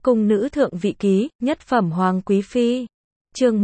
Cung nữ thượng vị ký, nhất phẩm hoàng quý phi. Chương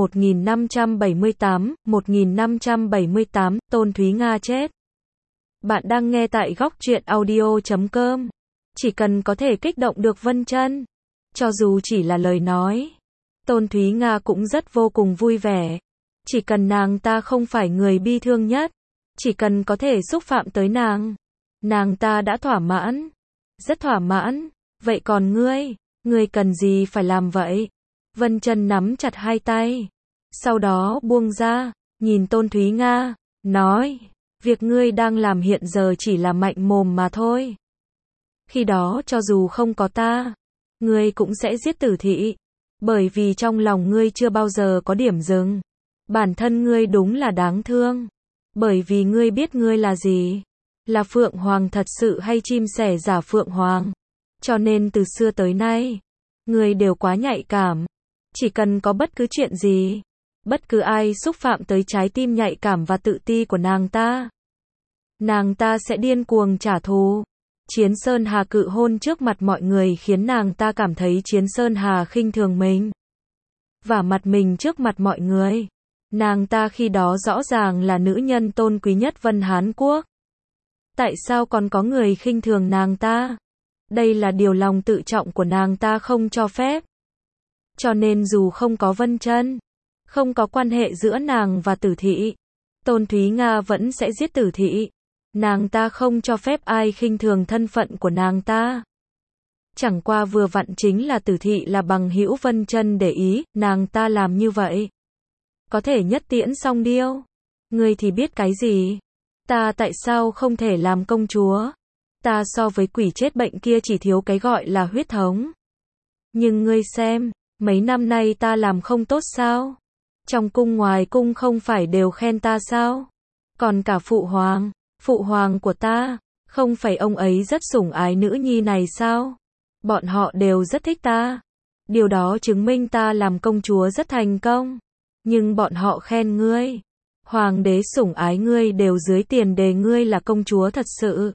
1578, Tôn Thúy Nga chết. Bạn đang nghe tại góc truyện audio.com. Chỉ cần có thể kích động được Vân Chân, cho dù chỉ là lời nói, Tôn Thúy Nga cũng rất vô cùng vui vẻ. Chỉ cần nàng ta không phải người bi thương nhất, chỉ cần có thể xúc phạm tới nàng ta đã thỏa mãn, rất thỏa mãn. Vậy còn ngươi cần gì phải làm vậy? Vân Chân nắm chặt hai tay, sau đó buông ra, nhìn Tôn Thúy Nga, nói, việc ngươi đang làm hiện giờ chỉ là mạnh mồm mà thôi. Khi đó cho dù không có ta, ngươi cũng sẽ giết Tử Thị, bởi vì trong lòng ngươi chưa bao giờ có điểm dừng. Bản thân ngươi đúng là đáng thương, bởi vì ngươi biết ngươi là gì, là Phượng Hoàng thật sự hay chim sẻ giả Phượng Hoàng. Cho nên từ xưa tới nay, ngươi đều quá nhạy cảm. Chỉ cần có bất cứ chuyện gì, bất cứ ai xúc phạm tới trái tim nhạy cảm và tự ti của nàng ta sẽ điên cuồng trả thù. Chiến Sơn Hà cự hôn trước mặt mọi người khiến nàng ta cảm thấy Chiến Sơn Hà khinh thường mình, vả mặt mình trước mặt mọi người. Nàng ta khi đó rõ ràng là nữ nhân tôn quý nhất Vân Hán Quốc. Tại sao còn có người khinh thường nàng ta? Đây là điều lòng tự trọng của nàng ta không cho phép. Cho nên dù không có Vân Chân, không có quan hệ giữa nàng và Tử Thị, Tôn Thúy Nga vẫn sẽ giết Tử Thị. Nàng ta không cho phép ai khinh thường thân phận của nàng ta. Chẳng qua vừa vặn chính là Tử Thị là bằng hữu Vân Chân để ý, nàng ta làm như vậy có thể nhất tiễn song điêu. Ngươi thì biết cái gì? Ta tại sao không thể làm công chúa? Ta so với quỷ chết bệnh kia chỉ thiếu cái gọi là huyết thống. Nhưng ngươi xem, mấy năm nay ta làm không tốt sao? Trong cung ngoài cung không phải đều khen ta sao? Còn cả phụ hoàng của ta, không phải ông ấy rất sủng ái nữ nhi này sao? Bọn họ đều rất thích ta. Điều đó chứng minh ta làm công chúa rất thành công. Nhưng bọn họ khen ngươi, hoàng đế sủng ái ngươi đều dưới tiền đề ngươi là công chúa thật sự.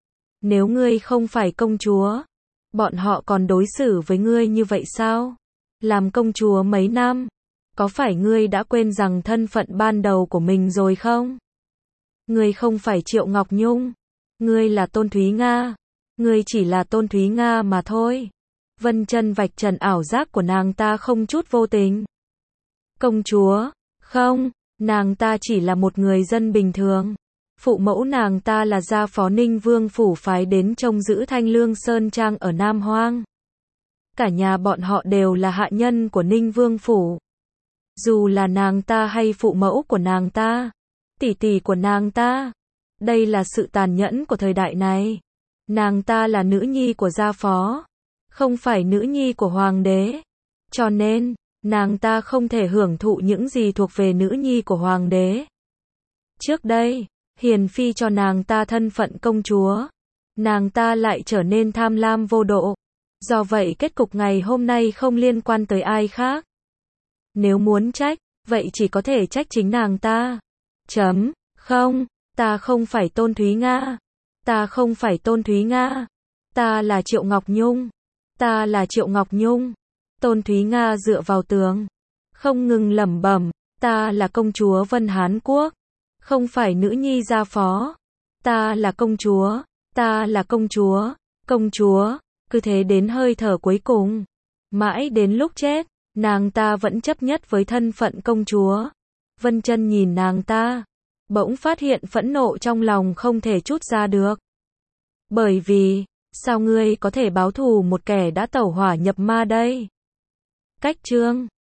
Nếu ngươi không phải công chúa, bọn họ còn đối xử với ngươi như vậy sao? Làm công chúa mấy năm, có phải ngươi đã quên rằng thân phận ban đầu của mình rồi không? Ngươi không phải Triệu Ngọc Nhung, ngươi là Tôn Thúy Nga, ngươi chỉ là Tôn Thúy Nga mà thôi. Vân Chân vạch trần ảo giác của nàng ta không chút vô tình. Công chúa? Không, nàng ta chỉ là một người dân bình thường. Phụ mẫu nàng ta là gia phó Ninh Vương phủ phái đến trông giữ Thanh Lương Sơn Trang ở Nam Hoang. Cả nhà bọn họ đều là hạ nhân của Ninh Vương phủ. Dù là nàng ta hay phụ mẫu của nàng ta, tỷ tỷ của nàng ta, đây là sự tàn nhẫn của thời đại này. Nàng ta là nữ nhi của gia phó, không phải nữ nhi của hoàng đế. Cho nên, nàng ta không thể hưởng thụ những gì thuộc về nữ nhi của hoàng đế. Trước đây, hiền phi cho nàng ta thân phận công chúa, nàng ta lại trở nên tham lam vô độ. Do vậy kết cục ngày hôm nay không liên quan tới ai khác. Nếu muốn trách, vậy chỉ có thể trách chính nàng ta. Không, ta không phải Tôn Thúy Nga. Ta không phải Tôn Thúy Nga. Ta là Triệu Ngọc Nhung. Ta là Triệu Ngọc Nhung. Tôn Thúy Nga dựa vào tường, không ngừng lẩm bẩm, ta là công chúa Vân Hán Quốc, không phải nữ nhi gia phó. Ta là công chúa, ta là công chúa, cứ thế đến hơi thở cuối cùng. Mãi đến lúc chết, nàng ta vẫn chấp nhất với thân phận công chúa. Vân Chân nhìn nàng ta, bỗng phát hiện phẫn nộ trong lòng không thể trút ra được. Bởi vì, sao ngươi có thể báo thù một kẻ đã tẩu hỏa nhập ma đây? Cách chương